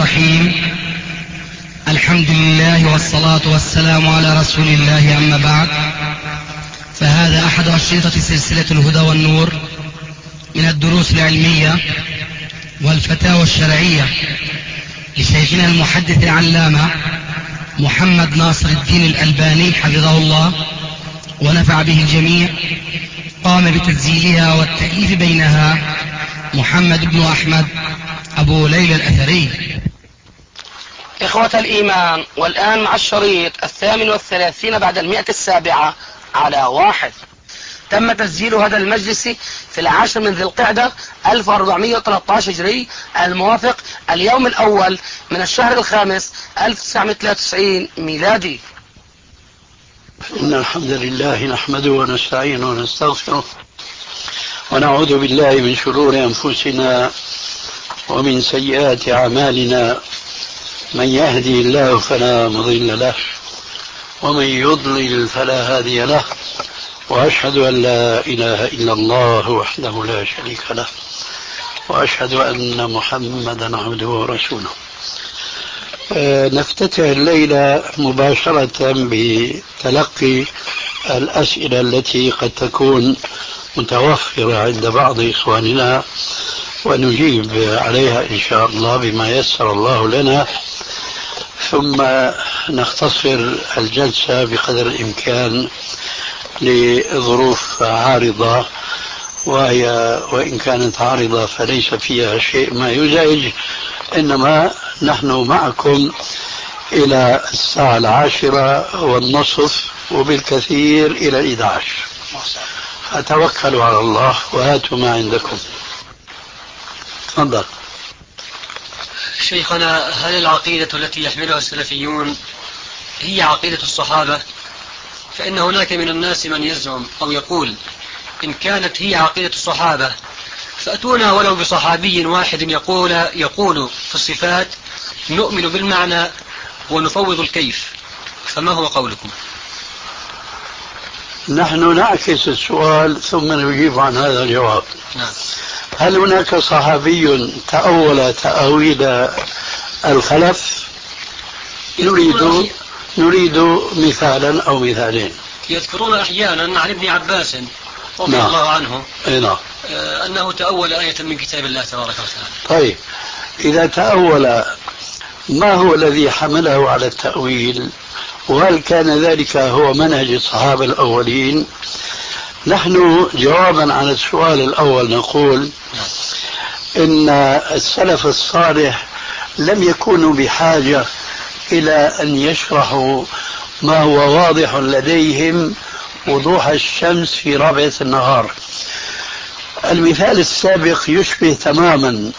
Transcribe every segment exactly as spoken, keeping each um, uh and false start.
الرحيم. الحمد لله والصلاة والسلام على رسول الله، أما بعد، فهذا أحد أشرطة سلسلة الهدى والنور من الدروس العلمية والفتاوى الشرعية لشيخنا المحدث العلامة محمد ناصر الدين الألباني حفظه الله ونفع به الجميع. قام بتسجيلها والتأليف بينها محمد بن أحمد أبو ليلى الأثري. إخوة الإيمان، والآن مع الشريط الثامن والثلاثين بعد المئة السابعة على واحد. تم تسجيل هذا المجلس في العاشر من ذي القعدة ألف وأربعمئة وثلاثة عشر هجري، الموافق اليوم الأول من الشهر الخامس ألف وتسعمئة وثلاثة وتسعين ميلادي. إن الحمد لله نحمده ونستعينه ونستغفره ونعوذ بالله من شرور أنفسنا ومن سيئات أعمالنا. من يهدي الله فلا مضل له ومن يضلل فلا هادي له، وأشهد أن لا إله إلا الله وحده لا شريك له، وأشهد أن محمدا عبده ورسوله. أه نفتتح الليلة مباشرة بتلقي الأسئلة التي قد تكون متوفرة عند بعض إخواننا، ونجيب عليها إن شاء الله بما يسر الله لنا، ثم نختصر الجلسة بقدر الإمكان لظروف عارضة، وهي وإن كانت عارضة فليس فيها شيء ما يزعج، إنما نحن معكم إلى الساعة العاشرة والنصف وبالكثير إلى الإحدى عشر. فتوكلوا على الله وهاتوا ما عندكم. تفضل. شيخنا، هل العقيدة التي يحملها السلفيون هي عقيدة الصحابة؟ فإن هناك من الناس من يزعم أو يقول إن كانت هي عقيدة الصحابة فأتونا ولو بصحابي واحد يقول يقول في الصفات نؤمن بالمعنى ونفوض الكيف، فما هو قولكم؟ نحن نعكس السؤال ثم نجيب عن هذا الجواب. نعم. هل هناك صحابي تأول تأويل الخلف؟ نريد نريد مثالا أو مثالين. يذكرون أحيانا عن ابن عباس رضي نعم. الله عنه نعم. أنه تأول آية من كتاب الله تبارك وتعالى. طيب، إذا تأول ما هو الذي حمله على التأويل؟ وهل كان ذلك هو منهج الصحابة الأولين؟ نحن جوابا عن السؤال الأول نقول إن السلف الصالح لم يكونوا بحاجة إلى أن يشرحوا ما هو واضح لديهم وضوح الشمس في رابعة النهار. المثال السابق يشبه تماما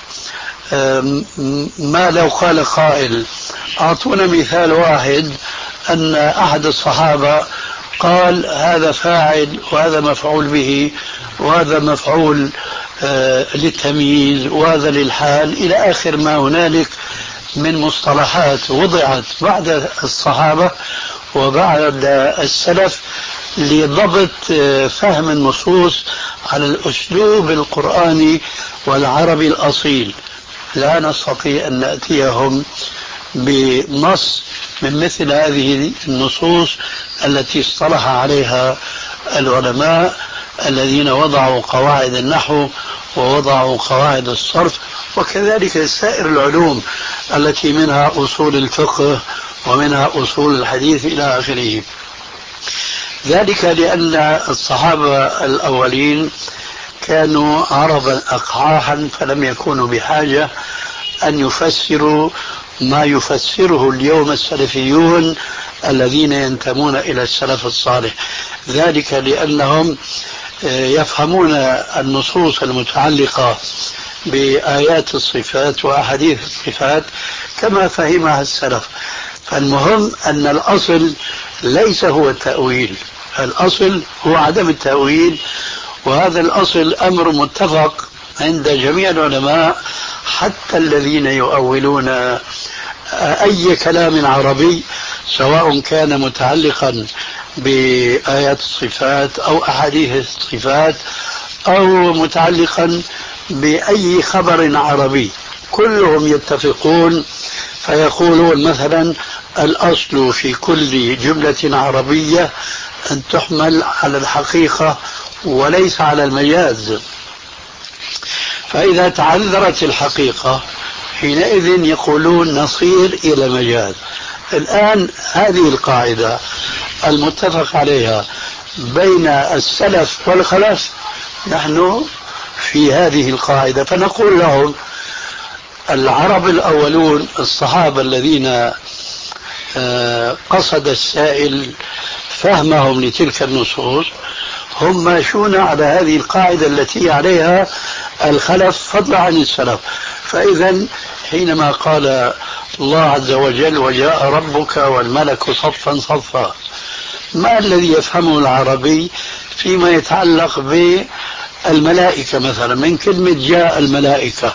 ما لو قال قائل أعطونا مثال واحد أن أحد الصحابة قال هذا فاعل وهذا مفعول به وهذا مفعول آه للتمييز وهذا للحال إلى آخر ما هنالك من مصطلحات وضعت بعد الصحابة وبعد السلف لضبط آه فهم النصوص على الأسلوب القرآني والعربي الأصيل. لا نستطيع أن نأتيهم بنص من مثل هذه النصوص التي اصطلح عليها العلماء الذين وضعوا قواعد النحو ووضعوا قواعد الصرف، وكذلك سائر العلوم التي منها أصول الفقه ومنها أصول الحديث إلى آخره. ذلك لأن الصحابة الأولين كانوا عربا أقحاحا، فلم يكونوا بحاجة أن يفسروا ما يفسره اليوم السلفيون الذين ينتمون إلى السلف الصالح. ذلك لأنهم يفهمون النصوص المتعلقة بآيات الصفات وأحاديث الصفات كما فهمها السلف. فالمهم أن الأصل ليس هو التأويل، الأصل هو عدم التأويل، وهذا الأصل أمر متفق عند جميع العلماء حتى الذين يؤولون أي كلام عربي سواء كان متعلقا بآيات الصفات أو أحاديث الصفات أو متعلقا بأي خبر عربي، كلهم يتفقون فيقولون مثلا الأصل في كل جملة عربية أن تحمل على الحقيقة وليس على المجاز، فإذا تعذرت الحقيقة حينئذ يقولون نصير إلى مجاز. الآن هذه القاعدة المتفق عليها بين السلف والخلف، نحن في هذه القاعدة، فنقول لهم العرب الأولون الصحابة الذين قصد السائل فهمهم لتلك النصوص هم ماشون على هذه القاعدة التي عليها الخلف فضلا عن السلف. فإذا حينما قال الله عز وجل وجاء ربك والملك صفا صفا، ما الذي يفهمه العربي فيما يتعلق بالملائكة مثلا من كلمة جاء الملائكة؟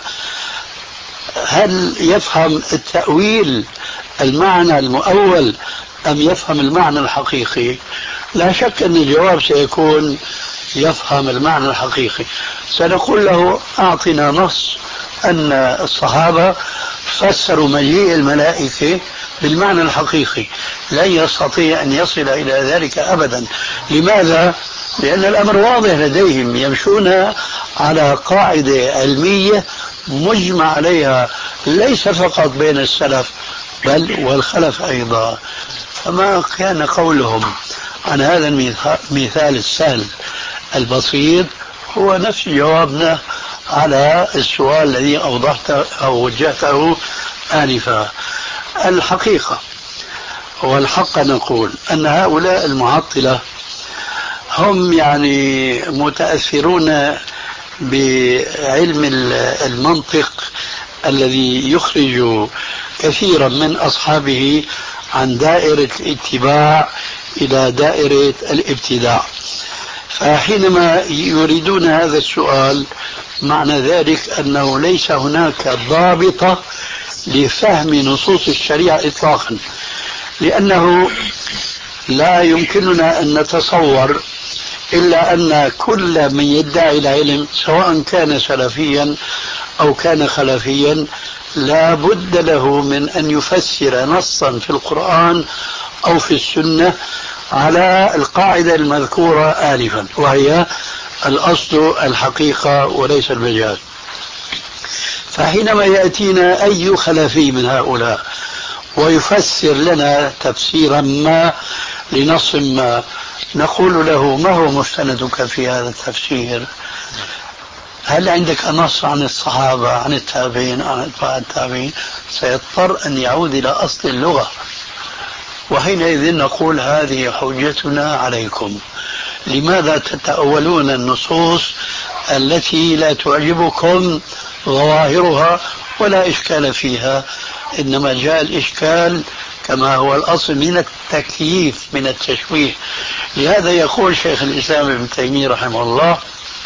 هل يفهم التأويل المعنى المؤول أم يفهم المعنى الحقيقي؟ لا شك أن الجواب سيكون يفهم المعنى الحقيقي. سنقول له أعطنا نص أن الصحابة فسروا مجيء الملائكة بالمعنى الحقيقي، لن يستطيع أن يصل إلى ذلك أبدا. لماذا؟ لأن الأمر واضح لديهم، يمشون على قاعدة علمية مجمع عليها ليس فقط بين السلف بل والخلف أيضا. فما كان قولهم عن هذا المثال السهل البسيط هو نفس جوابنا على السؤال الذي أوضحته أو وجهته آنفا. الحقيقة والحق نقول أن هؤلاء المعطلة هم يعني متأثرون بعلم المنطق الذي يخرج كثيرا من أصحابه عن دائرة الاتباع إلى دائرة الابتداع. فحينما يريدون هذا السؤال معنى ذلك أنه ليس هناك ضابطة لفهم نصوص الشريعة إطلاقا، لأنه لا يمكننا أن نتصور إلا أن كل من يدعي العلم سواء كان سلفيا أو كان خلفيا لا بد له من أن يفسر نصا في القرآن أو في السنة على القاعدة المذكورة آنفا، وهي الأصل الحقيقة وليس المجاز. فحينما يأتينا أي خلفي من هؤلاء ويفسر لنا تفسيرا ما لنص ما، نقول له ما هو مستندك في هذا التفسير؟ هل عندك نص عن الصحابة عن التابعين عن أتباع التابعين؟ سيضطر أن يعود إلى أصل اللغة، وحينئذ نقول هذه حجتنا عليكم. لماذا تتأولون النصوص التي لا تعجبكم ظواهرها ولا إشكال فيها، إنما جاء الإشكال كما هو الأصل من التكييف من التشويه. لهذا يقول شيخ الإسلام ابن تيمية رحمه الله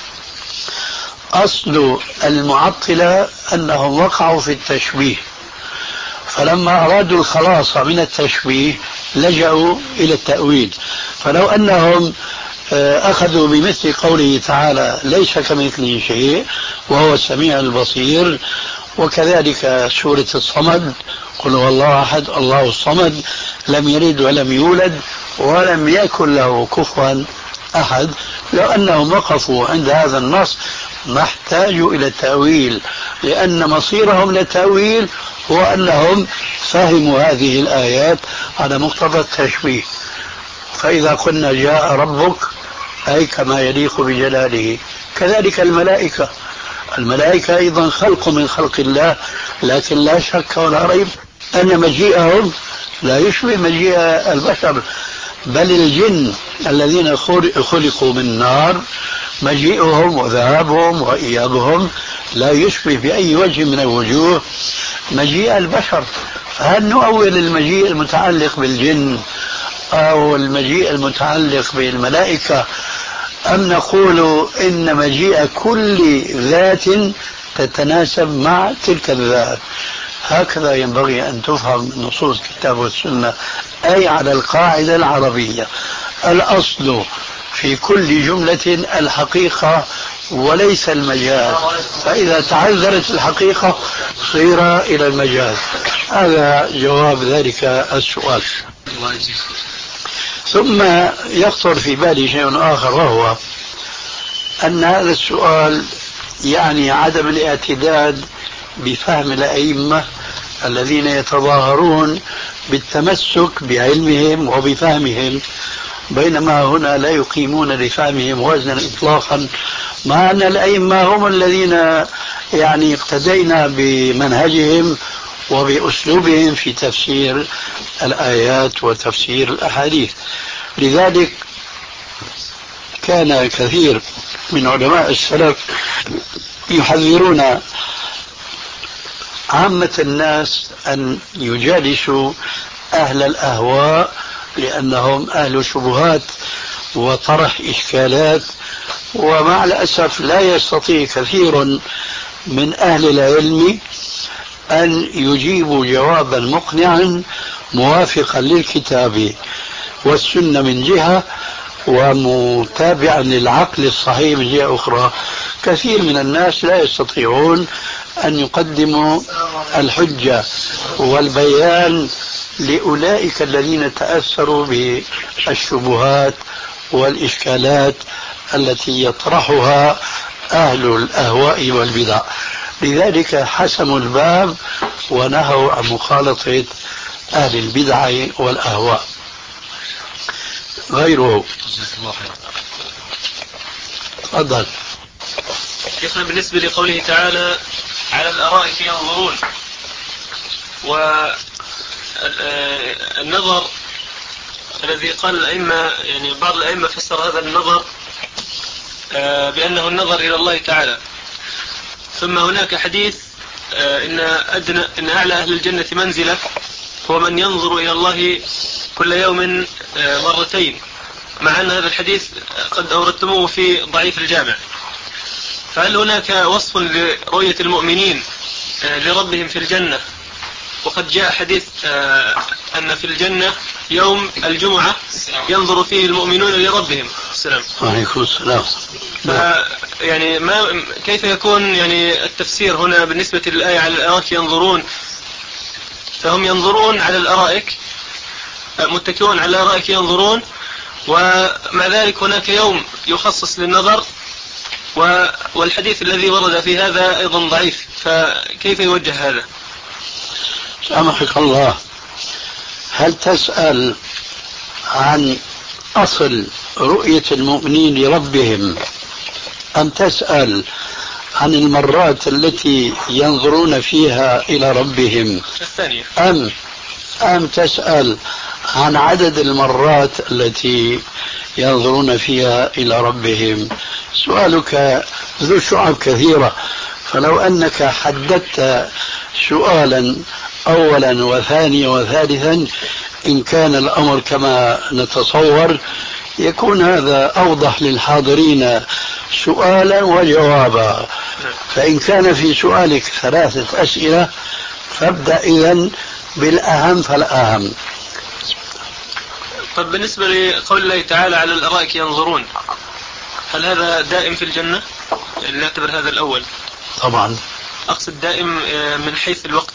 أصل المعطلة أنهم وقعوا في التشبيه، فلما أرادوا الخلاص من التشبيه لجأوا إلى التأويل. فلو أنهم أخذوا بمثل قوله تعالى ليس كمثله شيء وهو السميع البصير، وكذلك سورة الصمد قل هو الله أحد الله الصمد لم يلد ولم يولد ولم يكن له كفوا أحد، لو أنهم وقفوا عند هذا النص ما احتاجوا إلى التأويل، لأن مصيرهم للتأويل هو أنهم فهموا هذه الآيات على مقتضى التشبيه. فإذا قلنا جاء ربك أي كما يليق بجلاله، كذلك الملائكة الملائكة أيضا خلق من خلق الله، لكن لا شك ولا ريب أن مجيئهم لا يشبه مجيء البشر، بل الجن الذين خلقوا من نار مجيئهم وذهابهم وإيابهم لا يشبه بأي وجه من الوجوه مجيء البشر. فهل نؤول المجيء المتعلق بالجن أو المجيء المتعلق بالملائكة، أم نقول إن مجيء كل ذات تتناسب مع تلك الذات؟ هكذا ينبغي أن تفهم نصوص الكتاب والسنة، أي على القاعدة العربية الأصل في كل جملة الحقيقة وليس المجاز، فإذا تعذرت الحقيقة صير إلى المجاز. هذا جواب ذلك السؤال. ثم يخطر في بالي شيء آخر، وهو أن هذا السؤال يعني عدم الاعتداد بفهم الأئمة الذين يتظاهرون بالتمسك بعلمهم وبفهمهم، بينما هنا لا يقيمون لفهمهم وزنا إطلاقا، مع أن الأئمة هم الذين يعني اقتدينا بمنهجهم وبأسلوبهم في تفسير الآيات وتفسير الأحاديث. لذلك كان كثير من علماء السلف يحذرون عامة الناس أن يجالسوا أهل الأهواء، لأنهم أهل شبهات وطرح إشكالات، ومع الأسف لا يستطيع كثير من أهل العلم أن يجيبوا جوابا مقنعا موافقا للكتاب والسنة من جهة، ومتابعا للعقل الصحيح من جهة أخرى. كثير من الناس لا يستطيعون أن يقدموا الحجة والبيان لأولئك الذين تأثروا بالشبهات والإشكالات التي يطرحها أهل الأهواء والبدع. لذلك حسموا الباب ونهوا عن مخالطة أهل البدع والأهواء. غيره تفضل. شيخنا، بالنسبة لقوله تعالى على الأرائك ينظرون، والنظر الذي قال الأئمة، يعني بعض الأئمة فسر هذا النظر بأنه النظر إلى الله تعالى. ثم هناك حديث إن أدنى إن أعلى أهل الجنة منزلة هو من ينظر إلى الله كل يوم مرتين، مع أن هذا الحديث قد أوردتموه في ضعيف الجامع. فهل هناك وصف لرؤية المؤمنين لربهم في الجنة؟ وقد جاء حديث أن في الجنة يوم الجمعة ينظر فيه المؤمنون لربهم. السلام عليكم. السلام. يعني ما كيف يكون يعني التفسير هنا بالنسبة للآية على الأرائك ينظرون؟ فهم ينظرون على الأرائك، متكئون على الأرائك ينظرون، ومع ذلك هناك يوم يخصص للنظر، والحديث الذي ورد في هذا أيضا ضعيف، فكيف يوجه هذا؟ سامحك الله، هل تسأل عن أصل رؤية المؤمنين لربهم، أم تسأل عن المرات التي ينظرون فيها إلى ربهم؟ الثانية. أم أم تسأل عن عدد المرات التي ينظرون فيها إلى ربهم؟ سؤالك ذو شعب كثيرة، فلو أنك حددت سؤالا أولا وثانيا وثالثا، إن كان الأمر كما نتصور يكون هذا أوضح للحاضرين سؤالا وجوابا. فإن كان في سؤالك ثلاثة أسئلة فابدأ إذن بالأهم فالأهم. طب بالنسبة لقول الله تعالى على الأرائك ينظرون، هل هذا دائم في الجنة؟ يعني نعتبر هذا الأول. طبعا. أقصد دائم من حيث الوقت.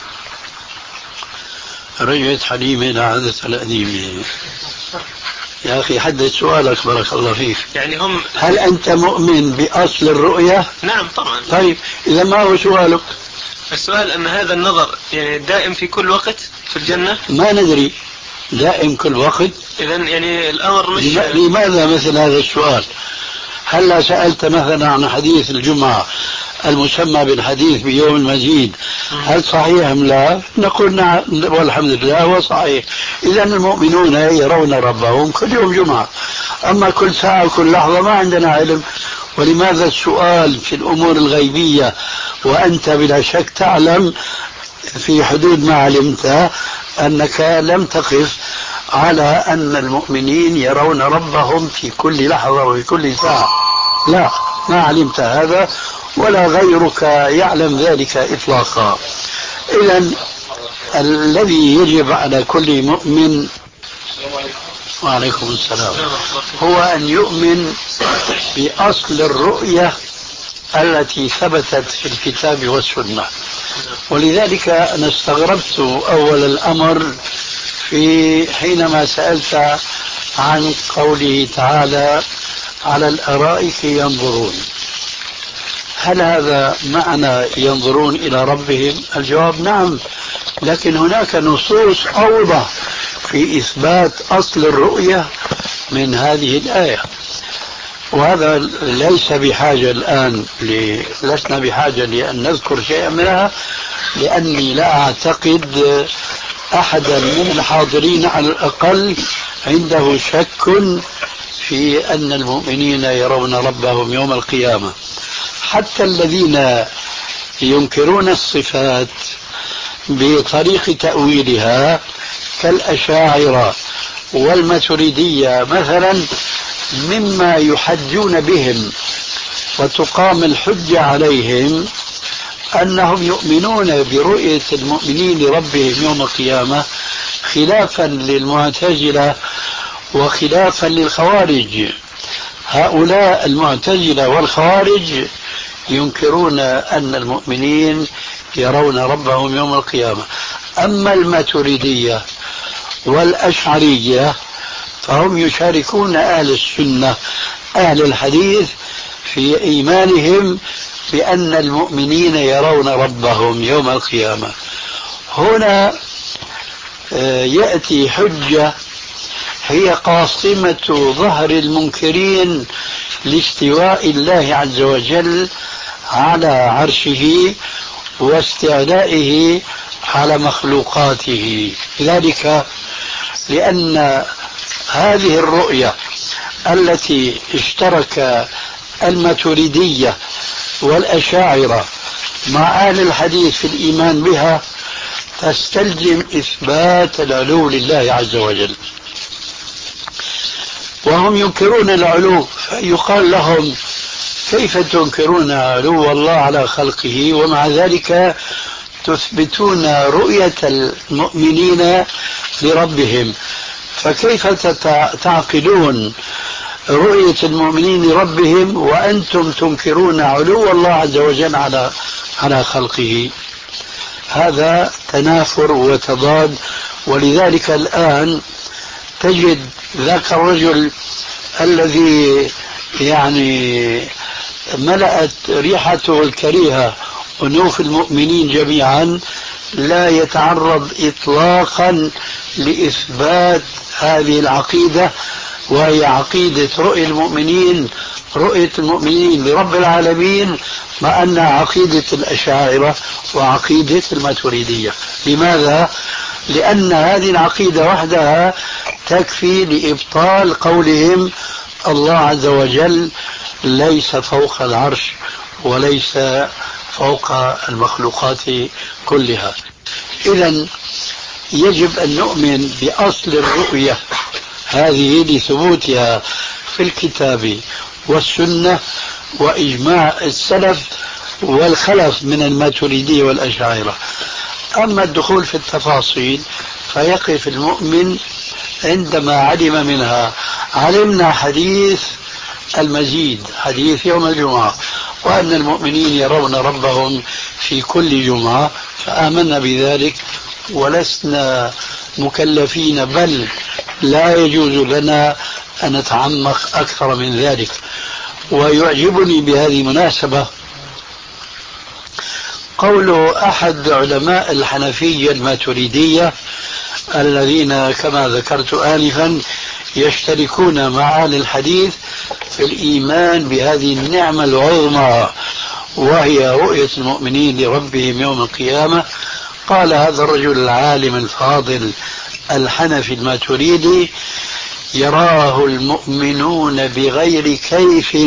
رجعت حليمة إلى عادة القديمة. يا أخي حدد سؤالك بارك الله فيك. يعني هم هل أنت مؤمن بأصل الرؤية؟ نعم طبعا. طيب إذا ما هو سؤالك؟ السؤال أن هذا النظر يعني دائم في كل وقت في الجنة؟ ما ندري دائم كل وقت. إذن يعني الأمر مش لماذا مثل هذا السؤال؟ هلا سألت مثلا عن حديث الجمعة المسمى بالحديث بيوم المزيد، هل صحيح أم لا؟ نقول نعم والحمد لله هو صحيح. إذا المؤمنون يرون ربهم كل يوم جمعة، أما كل ساعة وكل لحظة ما عندنا علم. ولماذا السؤال في الأمور الغيبية وأنت بلا شك تعلم في حدود ما علمت أنك لم تقف على أن المؤمنين يرون ربهم في كل لحظة وفي كل ساعة؟ لا، ما علمت هذا ولا غيرك يعلم ذلك إطلاقا. إذن الذي يجب على كل مؤمن وعليكم السلام هو أن يؤمن بأصل الرؤية التي ثبتت في الكتاب والسنة. ولذلك أنا استغربت أول الأمر في حينما سألت عن قوله تعالى على الأرائك ينظرون. هل هذا معنى ينظرون إلى ربهم؟ الجواب نعم، لكن هناك نصوص أوضح في إثبات أصل الرؤية من هذه الآية، وهذا ليس بحاجة الآن ل... لسنا بحاجة لأن نذكر شيئا منها، لأني لا أعتقد أحدا من الحاضرين على الأقل عنده شك في أن المؤمنين يرون ربهم يوم القيامة. حتى الذين ينكرون الصفات بطريق تأويلها كالأشاعرة والماتريدية مثلا، مما يحجون بهم وتقام الحجة عليهم أنهم يؤمنون برؤية المؤمنين لربهم يوم القيامة، خلافا للمعتزلة وخلافا للخوارج. هؤلاء المعتزلة والخوارج ينكرون أن المؤمنين يرون ربهم يوم القيامة. أما الماتريدية والأشعرية فهم يشاركون أهل السنة أهل الحديث في إيمانهم بأن المؤمنين يرون ربهم يوم القيامة. هنا يأتي حجة هي قاصمة ظهر المنكرين لاستواء الله عز وجل على عرشه واستعلائه على مخلوقاته. ذلك لأن هذه الرؤية التي اشترك الماتريدية والأشاعرة مع أهل الحديث في الإيمان بها تستلزم إثبات العلو لله عز وجل، وهم ينكرون العلو، فيقال لهم كيف تنكرون علو الله على خلقه ومع ذلك تثبتون رؤية المؤمنين لربهم؟ فكيف تعقلون رؤية المؤمنين لربهم وأنتم تنكرون علو الله عز وجل على على خلقه؟ هذا تنافر وتضاد. ولذلك الآن تجد ذاك الرجل الذي يعني ملأت ريحته الكريهة أنوف المؤمنين جميعا لا يتعرض إطلاقا لإثبات هذه العقيدة، وهي عقيدة رؤية المؤمنين رؤية المؤمنين لرب العالمين، مع أن عقيدة الأشاعرة وعقيدة الماتريدية. لماذا؟ لأن هذه العقيدة وحدها تكفي لإبطال قولهم الله عز وجل ليس فوق العرش وليس فوق المخلوقات كلها. إذن يجب أن نؤمن بأصل الرؤية هذه لثبوتها في الكتاب والسنة وإجماع السلف والخلف من الماتريدية والأشاعرة. أما الدخول في التفاصيل فيقف المؤمن عندما علم منها. علمنا حديث المزيد، حديث يوم الجمعة، وأن المؤمنين يرون ربهم في كل جمعة، فآمنا بذلك ولسنا مكلفين، بل لا يجوز لنا أن نتعمق أكثر من ذلك. ويعجبني بهذه المناسبة قول أحد علماء الحنفية الماتريدية الذين كما ذكرت آنفا يشتركون مع أهل الحديث في الإيمان بهذه النعمة العظمى وهي رؤية المؤمنين لربهم يوم القيامة. قال هذا الرجل العالم الفاضل الحنفي الماتريدي: يراه المؤمنون بغير كيف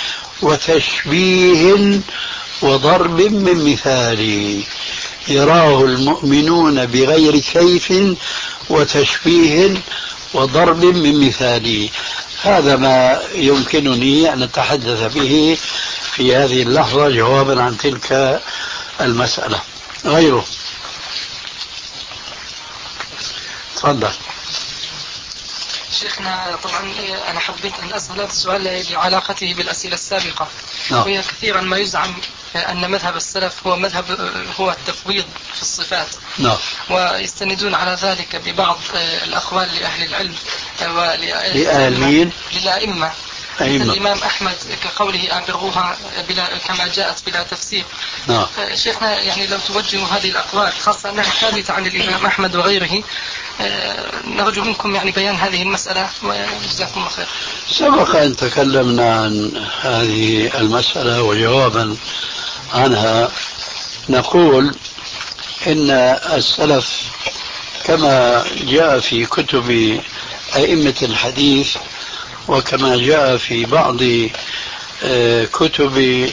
وتشبيه وضرب من مثال. يراه المؤمنون بغير كيف وتشبيه وضرب من مثال. هذا ما يمكنني أن أتحدث به في هذه اللحظة جوابا عن تلك المسألة. غيره تفضل. شيخنا طبعا أنا حبيت أن أسأل هذا السؤال بعلاقته بالأسئلة السابقة. نعم. وهي كثيرا ما يزعم أن مذهب السلف هو مذهب هو التفويض في الصفات. نعم. ويستندون على ذلك ببعض الأقوال لأهل العلم لأهلين للأئمة مثل الإمام أحمد كقوله أبروها بلا كما جاءت بلا تفسير. نعم. شيخنا يعني لو توجهوا هذه الأقوال خاصة أنها ثابتة عن الإمام أحمد وغيره، نرجو منكم يعني بيان هذه المسألة وجزاكم الله خير. سبق أن تكلمنا عن هذه المسألة وجوابا عنها نقول إن السلف كما جاء في كتب أئمة الحديث وكما جاء في بعض كتب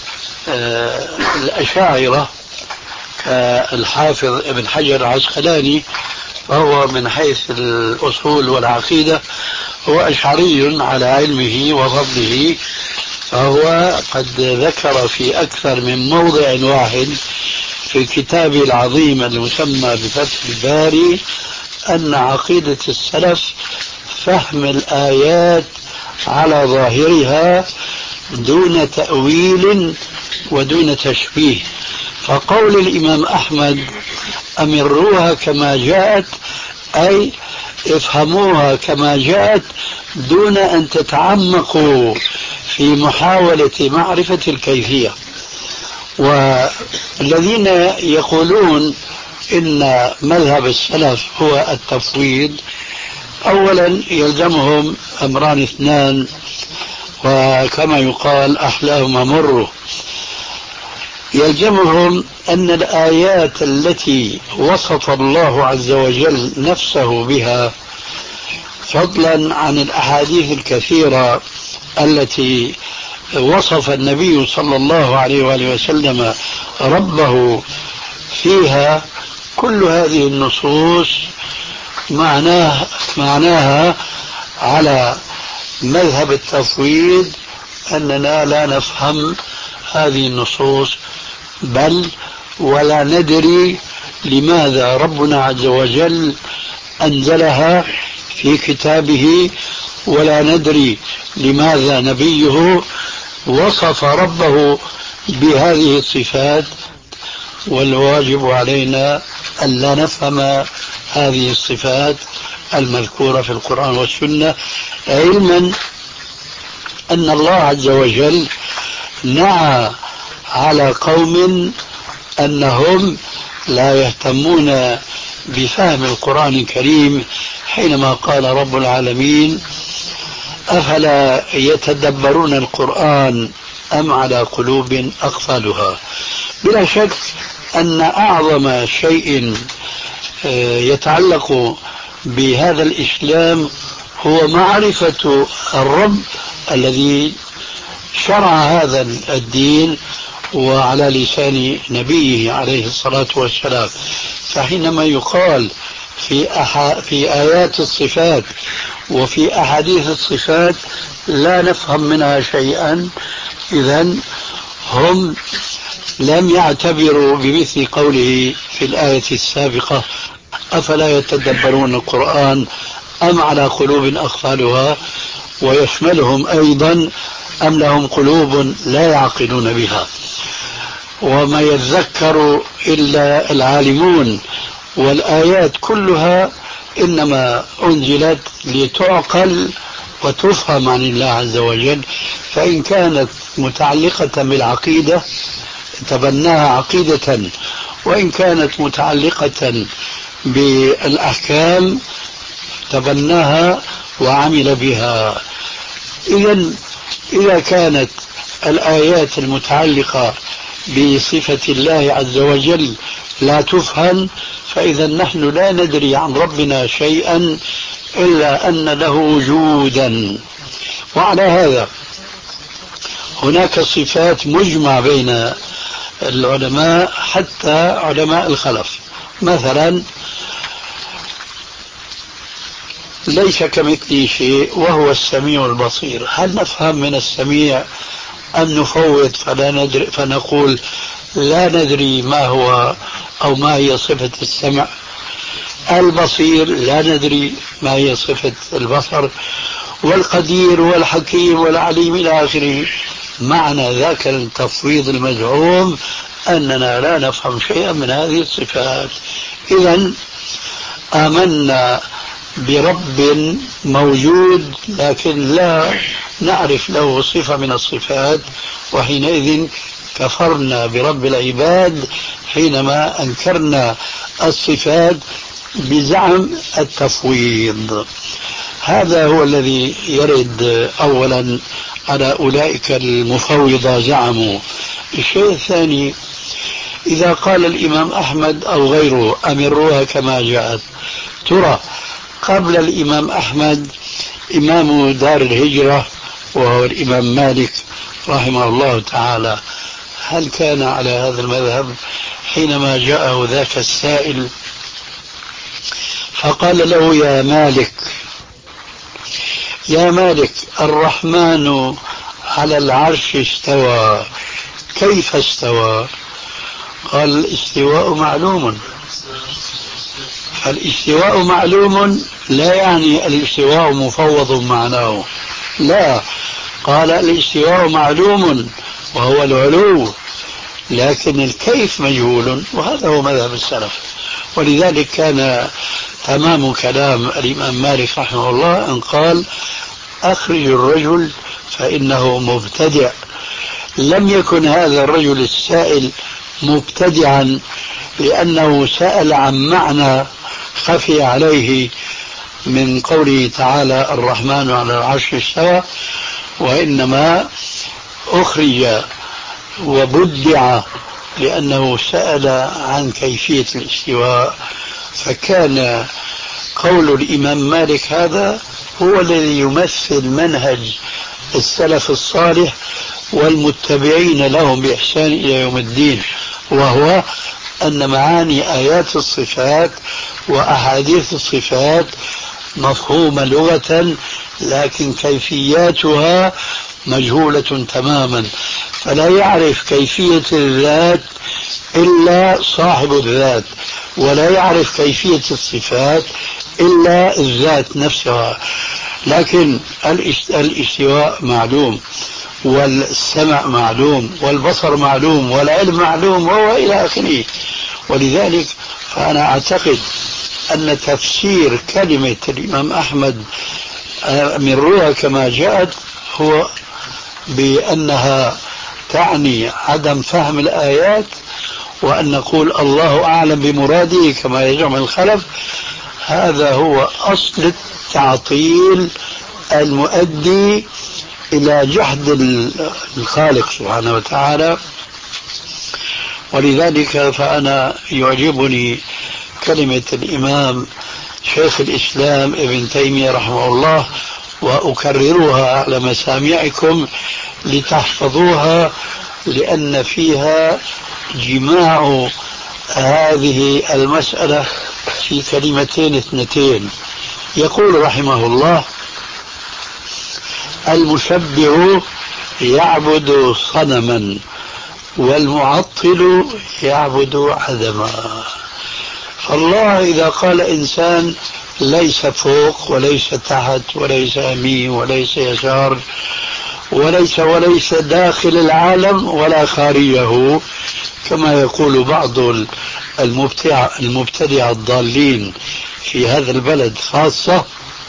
الأشاعرة كالحافظ ابن حجر العسقلاني، فهو من حيث الأصول والعقيدة هو أشعري على علمه وفضله، فهو قد ذكر في أكثر من موضع واحد في كتابه العظيم المسمى بفتح الباري أن عقيدة السلف فهم الآيات على ظاهرها دون تأويل ودون تشبيه. فقول الإمام أحمد أمروها كما جاءت أي افهموها كما جاءت دون أن تتعمقوا في محاولة معرفة الكيفية. والذين يقولون إن مذهب السلف هو التفويض أولا يلزمهم أمران اثنان، وكما يقال أحلاهما مر. يلزمهم أن الآيات التي وصف الله عز وجل نفسه بها فضلا عن الأحاديث الكثيرة التي وصف النبي صلى الله عليه وآله وسلم ربه فيها، كل هذه النصوص معناها, معناها على مذهب التفويض أننا لا نفهم هذه النصوص بل ولا ندري لماذا ربنا عز وجل أنزلها في كتابه، ولا ندري لماذا نبيه وصف ربه بهذه الصفات، والواجب علينا أن لا نفهم هذه الصفات المذكورة في القرآن والسنة، علما أن الله عز وجل نعى على قوم أنهم لا يهتمون بفهم القرآن الكريم حينما قال رب العالمين أفلا يتدبرون القرآن أم على قلوب أقفالها. بلا شك أن أعظم شيء يتعلق بهذا الإسلام هو معرفة الرب الذي شرع هذا الدين وعلى لسان نبيه عليه الصلاة والسلام. فحينما يقال في, أح... في آيات الصفات وفي أحاديث الصفات لا نفهم منها شيئا، إذن هم لم يعتبروا بمثل قوله في الآية السابقة أفلا يتدبرون القرآن أم على قلوب أقفالها، ويشملهم أيضا أم لهم قلوب لا يعقلون بها. وما يذكر إلا العالمون، والآيات كلها إنما أنزلت لتعقل وتفهم عن الله عز وجل، فإن كانت متعلقة بالعقيدة تبناها عقيدة، وإن كانت متعلقة بالأحكام تبناها وعمل بها. إذن إذا كانت الآيات المتعلقة بصفة الله عز وجل لا تفهم، فإذا نحن لا ندري عن ربنا شيئا إلا أن له وجودا. وعلى هذا هناك صفات مجمع بين العلماء حتى علماء الخلف، مثلا ليس كمثله شيء وهو السميع البصير. هل نفهم من السميع أن نفوض فلا ندري فنقول لا ندري ما هو أو ما هي صفة السمع؟ البصير لا ندري ما هي صفة البصر، والقدير والحكيم والعليم إلى آخره معنى ذاك التفويض المزعوم أننا لا نفهم شيئا من هذه الصفات. إذن آمنا برب موجود لكن لا نعرف له صفة من الصفات، وحينئذ كفرنا برب العباد حينما أنكرنا الصفات بزعم التفويض. هذا هو الذي يرد أولا على أولئك المفوضة زعموا. الشيء الثاني، إذا قال الإمام أحمد أو غيره أمروها كما جاءت، ترى قبل الإمام أحمد إمام دار الهجرة وهو الإمام مالك رحمه الله تعالى، هل كان على هذا المذهب حينما جاءه ذاك السائل فقال له يا مالك يا مالك الرحمن على العرش استوى، كيف استوى؟ قال الاستواء معلوم. فالاستواء معلوم لا يعني الاستواء مفوض معناه، لا، قال الاستواء معلوم وهو العلو، لكن الكيف مجهول، وهذا هو مذهب السلف. ولذلك كان تمام كلام الإمام مالك رحمه الله أن قال أخرج الرجل فإنه مبتدع. لم يكن هذا الرجل السائل مبتدعا لأنه سأل عن معنى خفي عليه من قوله تعالى الرحمن على العرش استوى، وإنما أخرج وبدع لأنه سأل عن كيفية الاستواء. فكان قول الإمام مالك هذا هو الذي يمثل منهج السلف الصالح والمتبعين لهم بإحسان إلى يوم الدين، وهو أن معاني آيات الصفات وأحاديث الصفات مفهومة لغة، لكن كيفياتها مجهولة تماما. فلا يعرف كيفية الذات إلا صاحب الذات، ولا يعرف كيفية الصفات إلا الذات نفسها. لكن الاستواء معلوم، والسمع معلوم، والبصر معلوم، والعلم معلوم، وهو إلى آخره. ولذلك فأنا أعتقد أن تفسير كلمة الإمام أحمد أمروها كما جاءت هو بأنها تعني عدم فهم الآيات، وأن نقول الله أعلم بمراده كما يزعم الخلف. هذا هو أصل التعطيل المؤدي إلى جحد الخالق سبحانه وتعالى. ولذلك فأنا يعجبني كلمة الإمام شيخ الإسلام ابن تيمية رحمه الله، وأكررها على مسامعكم لتحفظوها، لأن فيها جماع هذه المسألة في كلمتين اثنتين. يقول رحمه الله المشبه يعبد صنما والمعطل يعبد عدما. فالله إذا قال إنسان ليس فوق وليس تحت وليس يمين وليس يسار وليس وليس داخل العالم ولا خارجه، كما يقول بعض المبتدع المبتدع الضالين في هذا البلد خاصة،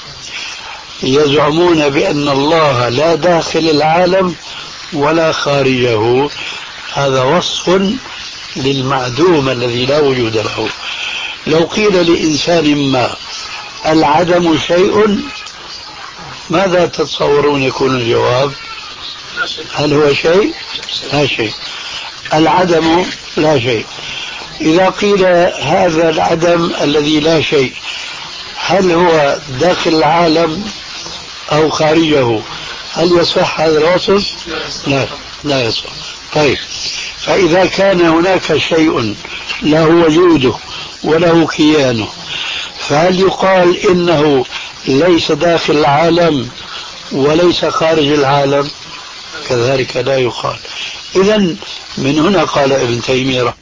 يزعمون بأن الله لا داخل العالم ولا خارجه. هذا وصف للمعدوم الذي لا وجود له. لو قيل لإنسان ما العدم شيء، ماذا تتصورون يكون الجواب؟ هل هو شيء؟ لا شيء. العدم لا شيء. إذا قيل هذا العدم الذي لا شيء هل هو داخل العالم أو خارجه، هل يصح هذا الوصف؟ لا، لا يصح. طيب، فإذا كان هناك شيء له وجوده وله كيانه، فهل يقال إنه ليس داخل العالم وليس خارج العالم؟ كذلك لا يقال. إذن من هنا قال ابن تيمية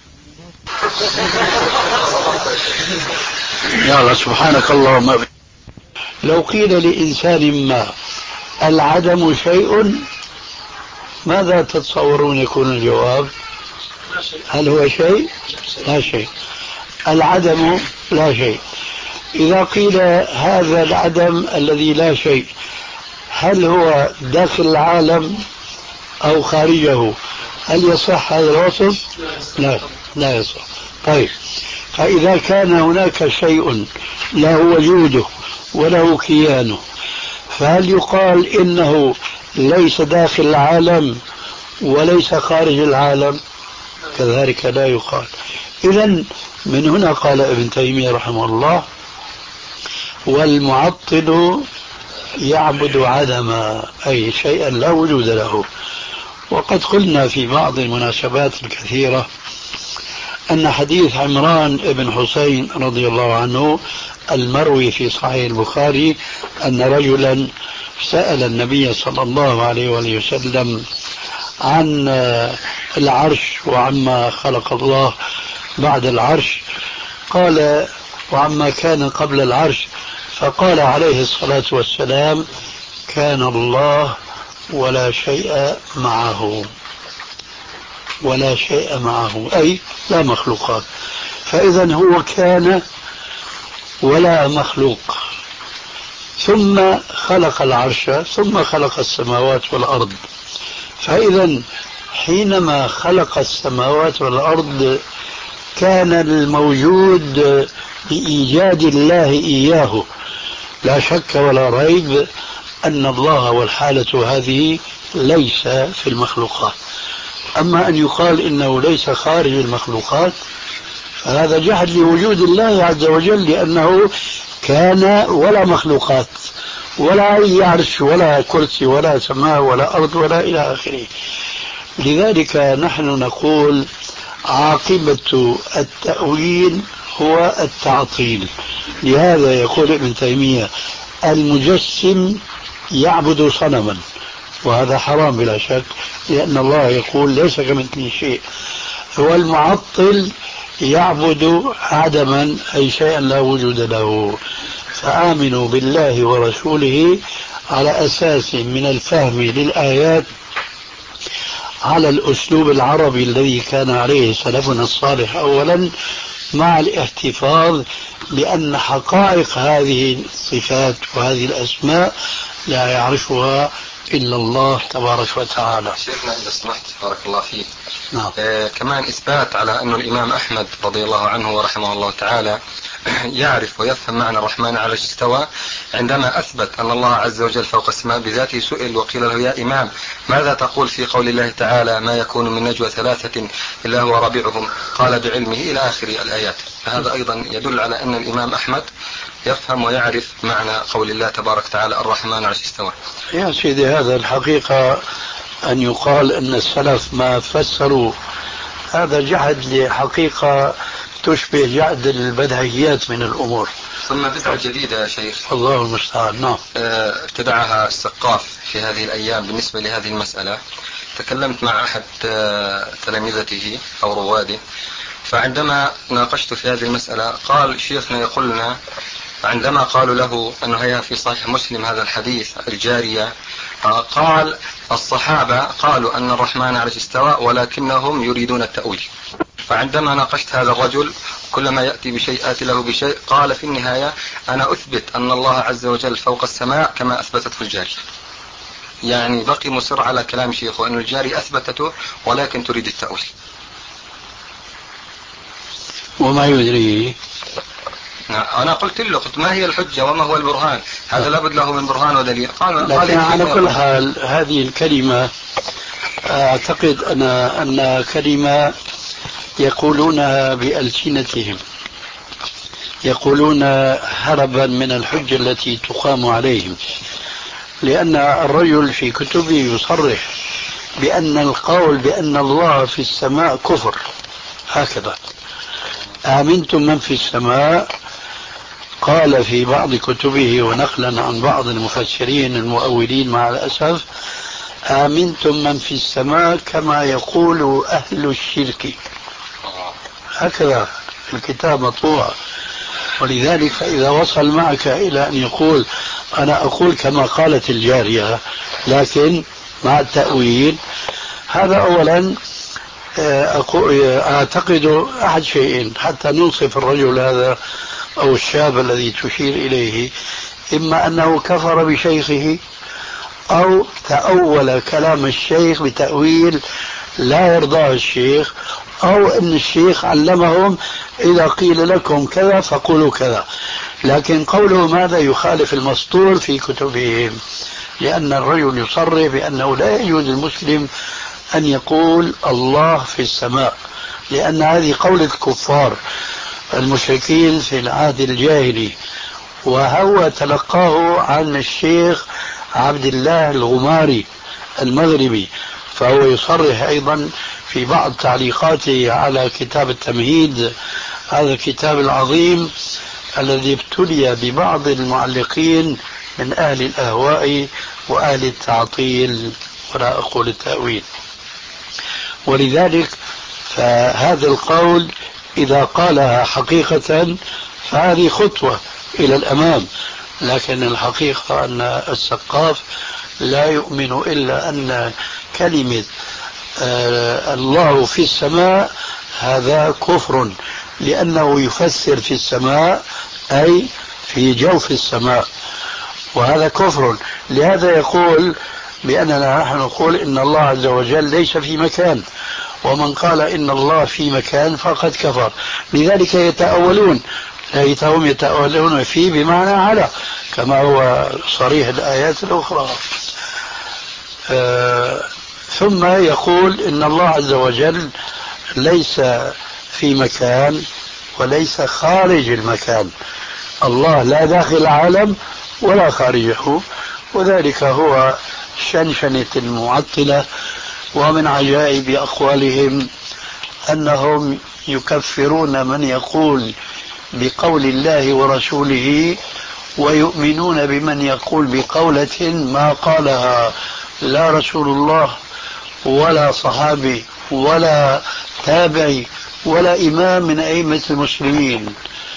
يا الله سبحانك اللهم، لو قيل لإنسان ما العدم شيء، ماذا تتصورون يكون الجواب؟ هل هو شيء؟ لا شيء. العدم لا شيء. إذا قيل هذا العدم الذي لا شيء هل هو داخل العالم أو خارجه، هل يصح هذا الوصف؟ لا، لا يصح. طيب، فإذا كان هناك شيء له وجوده وله كيانه، فهل يقال إنه ليس داخل العالم وليس خارج العالم؟ كذلك لا يقال. إذن من هنا قال ابن تيمية رحمه الله: والمعطل يعبد عدما، أي شيئا لا وجود له. وقد قلنا في بعض المناسبات الكثيرة أن حديث عمران بن حسين رضي الله عنه المروي في صحيح البخاري أن رجلا سأل النبي صلى الله عليه وآله وسلم عن العرش وعما خلق الله بعد العرش، قال: وعما كان قبل العرش، فقال عليه الصلاة والسلام: كان الله ولا شيء معه. ولا شيء معه أي لا مخلوقات. فإذا هو كان ولا مخلوق، ثم خلق العرش، ثم خلق السماوات والأرض. فإذا حينما خلق السماوات والأرض كان الموجود بإيجاد الله إياه، لا شك ولا ريب أن الله والحالة هذه ليس في المخلوقات. أما أن يقال إنه ليس خارج المخلوقات فهذا جحد لوجود الله عز وجل، لأنه كان ولا مخلوقات ولا أي عرش ولا كرسي ولا سماء ولا أرض ولا إلى آخره. لذلك نحن نقول عاقبة التأويل هو التعطيل. لهذا يقول ابن تيمية: المجسم يعبد صنما، وهذا حرام بلا شك، لأن الله يقول ليس كمثله شيء. والمعطل يعبد عدما، أي شيئا لا وجود له. فآمنوا بالله ورسوله على أساس من الفهم للآيات على الأسلوب العربي الذي كان عليه سلفنا الصالح أولا، مع الاحتفاظ بأن حقائق هذه الصفات وهذه الأسماء لا يعرفها إلا الله تبارك وتعالى. شيخنا إذا سمحت بارك الله فيك. نعم. آه كمان إثبات على أن الإمام أحمد رضي الله عنه ورحمه الله تعالى يعرف ويفهم معنى الرحمن على الاستواء عندما أثبت أن الله عز وجل فوق السماء بذاته. سئل وقيل له: يا إمام، ماذا تقول في قول الله تعالى: ما يكون من نجوى ثلاثة إلا هو رابعهم، قال: بعلمه، إلى آخر الآيات. فهذا أيضا يدل على أن الإمام أحمد يفهم ويعرف معنى قول الله تبارك وتعالى الرحمن على الاستواء. يا سيدي، هذا الحقيقة أن يقال أن السلف ما فسروا، هذا جحد لحقيقة تشبه جعد البدهيات من الأمور. ثم بدعة جديدة يا شيخ، الله المستعان. نعم. ابتدعها السقاف في هذه الأيام بالنسبة لهذه المسألة. تكلمت مع أحد تلامذته أو رواده، فعندما ناقشت في هذه المسألة قال: شيخنا يقول لنا عندما قالوا له أنه هي في صحيح مسلم هذا الحديث الجارية، قال: الصحابة قالوا أن الرحمن على الاستواء ولكنهم يريدون التأويل. فعندما ناقشت هذا الرجل كلما يأتي بشيء آتي له بشيء، قال في النهاية: أنا أثبت أن الله عز وجل فوق السماء كما أثبتته الجاري. يعني بقي مصر على كلام شيخه أن الجاري أثبتته ولكن تريد التأويل. وما يدري. أنا قلت له: قلت ما هي الحجة وما هو البرهان؟ هذا لابد له من برهان ودليل. قال: لكن على كل حال هذه الكلمة أعتقد أنا أن كلمة يقولونها بألسنتهم، يقولون هربا من الحجة التي تقام عليهم، لأن الرجل في كتبه يصرح بأن القول بأن الله في السماء كفر. هكذا: آمنتم من في السماء، قال في بعض كتبه ونقلا عن بعض المفسرين المؤولين مع الأسف: آمنتم من في السماء كما يقول أهل الشرك. هكذا الكتاب مطبوع. ولذلك إذا وصل معك إلى أن يقول: أنا أقول كما قالت الجارية، لكن مع التأويل. هذا أولا. أعتقد أحد شيئين حتى ننصف الرجل هذا أو الشاب الذي تشير إليه: إما أنه كفر بشيخه أو تأول كلام الشيخ بتأويل لا يرضاه الشيخ، أو أن الشيخ علمهم إذا قيل لكم كذا فقولوا كذا، لكن قولهم هذا يخالف المسطور في كتبهم، لأن الرجل يصرح بأنه لا يجوز المسلم أن يقول الله في السماء، لأن هذه قولة الكفار المشركين في العهد الجاهلي، وهو تلقاه عن الشيخ عبد الله الغماري المغربي، فهو يصرح أيضا في بعض تعليقاته على كتاب التمهيد، هذا الكتاب العظيم الذي ابتلي ببعض المعلقين من أهل الأهواء وأهل التعطيل ولا أقول التأويل. ولذلك فهذا القول إذا قالها حقيقة فهذه خطوة إلى الأمام، لكن الحقيقة أن السقاف لا يؤمن إلا أن كلمة آه الله في السماء هذا كفر، لأنه يفسر في السماء أي في جوف السماء، وهذا كفر. لهذا يقول بأننا نحن نقول إن الله عز وجل ليس في مكان، ومن قال إن الله في مكان فقد كفر. لذلك يتأولون، ليتهم يتأولون فيه بمعنى على، كما هو صريح الآيات الأخرى. آه ثم يقول إن الله عز وجل ليس في مكان وليس خارج المكان، الله لا داخل العالم ولا خارجه، وذلك هو شنشنة المعطلة. ومن عجائب أقوالهم أنهم يكفرون من يقول بقول الله ورسوله ويؤمنون بمن يقول بقولة ما قالها لا رسول الله ولا صحابي ولا تابعي ولا إمام من أئمة المسلمين.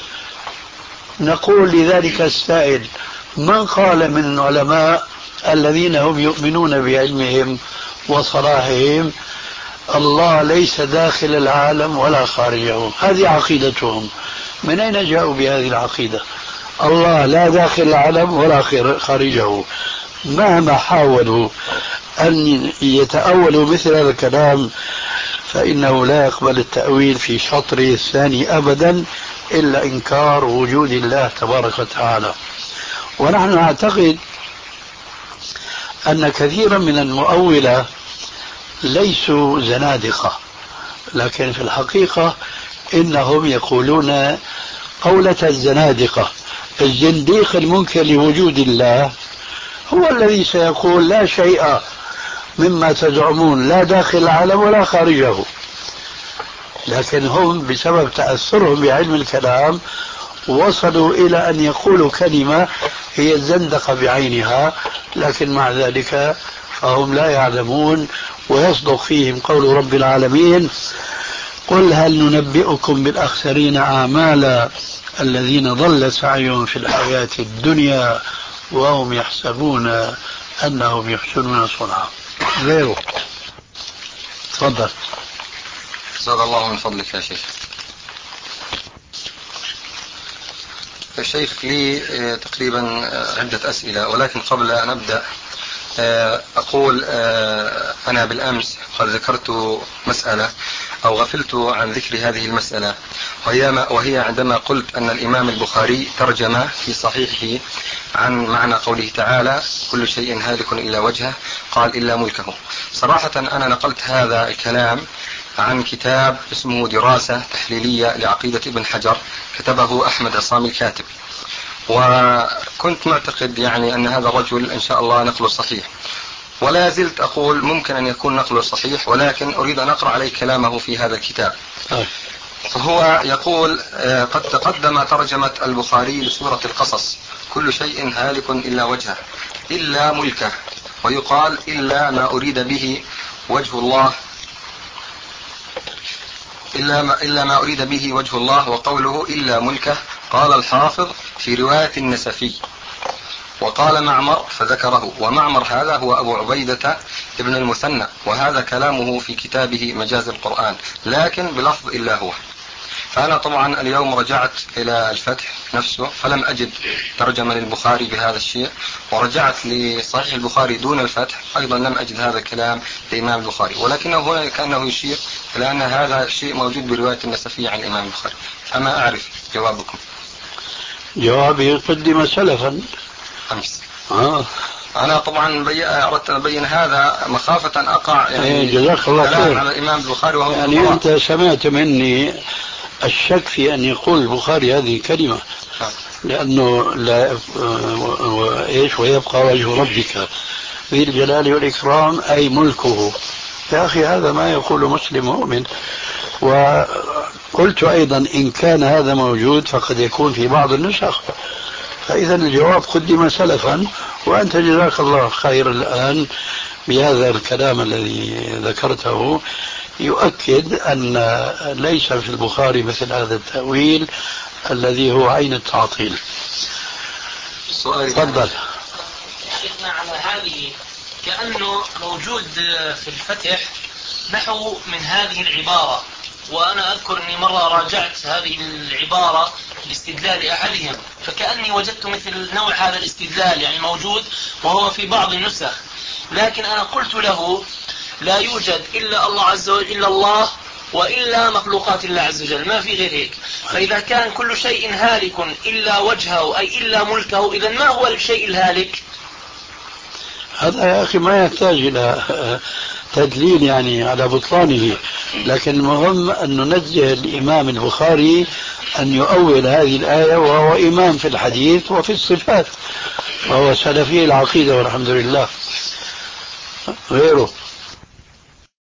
نقول لذلك السائل: من قال من العلماء الذين هم يؤمنون بعلمهم وصلاحهم الله ليس داخل العالم ولا خارجه؟ هذه عقيدتهم. من أين جاءوا بهذه العقيدة؟ الله لا داخل العالم ولا خارجه. مهما حاولوا أن يتأولوا مثل هذا الكلام فإنه لا يقبل التأويل في شطره الثاني أبدا إلا إنكار وجود الله تبارك وتعالى. ونحن نعتقد أن كثيرا من المؤولة ليسوا زنادقة، لكن في الحقيقة إنهم يقولون قولة الزنادقة. الزنديق المنكر لوجود الله هو الذي سيقول لا شيء مما تزعمون لا داخل العالم ولا خارجه، لكن هم بسبب تأثرهم بعلم الكلام وصلوا إلى أن يقولوا كلمة هي الزندقة بعينها، لكن مع ذلك فهم لا يعلمون، ويصدق فيهم قول رب العالمين: قل هل ننبئكم بالأخسرين أعمالا الذين ضل سعيهم في الحياة الدنيا وهم يحسبون أنهم يحسنون صنعا. غيره. تفضل. زاد الله من فضلك يا شيخ. الشيخ لي تقريبا عدة أسئلة، ولكن قبل أن أبدأ أقول أنا بالأمس قد ذكرت مسألة أو غفلت عن ذكر هذه المسألة، وهي عندما قلت أن الإمام البخاري ترجم في صحيحه عن معنى قوله تعالى: كل شيء هالك إلا وجهه، قال إلا ملكه. صراحة أنا نقلت هذا الكلام عن كتاب اسمه دراسة تحليلية لعقيدة ابن حجر، كتبه أحمد عصام الكاتب، وكنت معتقد يعني أن هذا الرجل إن شاء الله نقله صحيح، ولا زلت أقول ممكن أن يكون نقله صحيح، ولكن أريد أن أقرأ عليه كلامه في هذا الكتاب. فهو يقول: قد تقدم ترجمة البخاري لسورة القصص: كل شيء هالك إلا وجهه إلا ملكه، ويقال إلا ما أريد به وجه الله إلا ما, إلا ما أريد به وجه الله، وقوله إلا ملكه قال الحافظ في رواية النسفي. وقال معمر فذكره، ومعمر هذا هو أبو عبيدة ابن المثنى، وهذا كلامه في كتابه مجاز القرآن، لكن بلفظ إلا هو. فأنا طبعا اليوم رجعت إلى الفتح نفسه فلم أجد ترجمة للبخاري بهذا الشيء، ورجعت لصحيح البخاري دون الفتح أيضا لم أجد هذا الكلام لإمام البخاري، ولكنه هنا كأنه يشير إلى أن هذا الشيء موجود برواية النسفية عن الإمام البخاري. فما أعرف جوابكم. جوابي قدم سلفا أمس. آه. أنا طبعا بي... أردت أن أبين هذا مخافة أن أقع يعني جزاك الله خير على الإمام البخاري وهو يعني مخطئ. أنت سمعت مني الشك في أن يقول البخاري هذه كلمة، لأنه لا إيش ويبقى وجه ربك ذي الجلال والإكرام أي ملكه. يا أخي هذا ما يقول مسلم مؤمن. وقلت أيضا إن كان هذا موجود فقد يكون في بعض النسخ، فإذا الجواب قدم سلفا، وأنت جزاك الله خير الآن بهذا الكلام الذي ذكرته يؤكد أن ليس في البخاري مثل هذا التأويل الذي هو عين التعطيل. تفضل. شيخنا على هذه كأنه موجود في الفتح نحو من هذه العبارة، وأنا أذكر أني مرة راجعت هذه العبارة لاستدلال أحدهم، فكأني وجدت مثل نوع هذا الاستدلال يعني موجود وهو في بعض النسخ، لكن أنا قلت له لا يوجد إلا الله عز وجل إلا الله وإلا مخلوقات الله عز وجل، ما في غير هيك. فإذا كان كل شيء هالك إلا وجهه أي إلا ملكه، إذا ما هو الشيء الهالك؟ هذا يا أخي ما يحتاج إلى تدليل يعني على بطلانه، لكن المهم أن ننزه الإمام البخاري أن يؤول هذه الآية، وهو إمام في الحديث وفي الصفات، وهو سلفي العقيدة والحمد لله. غيره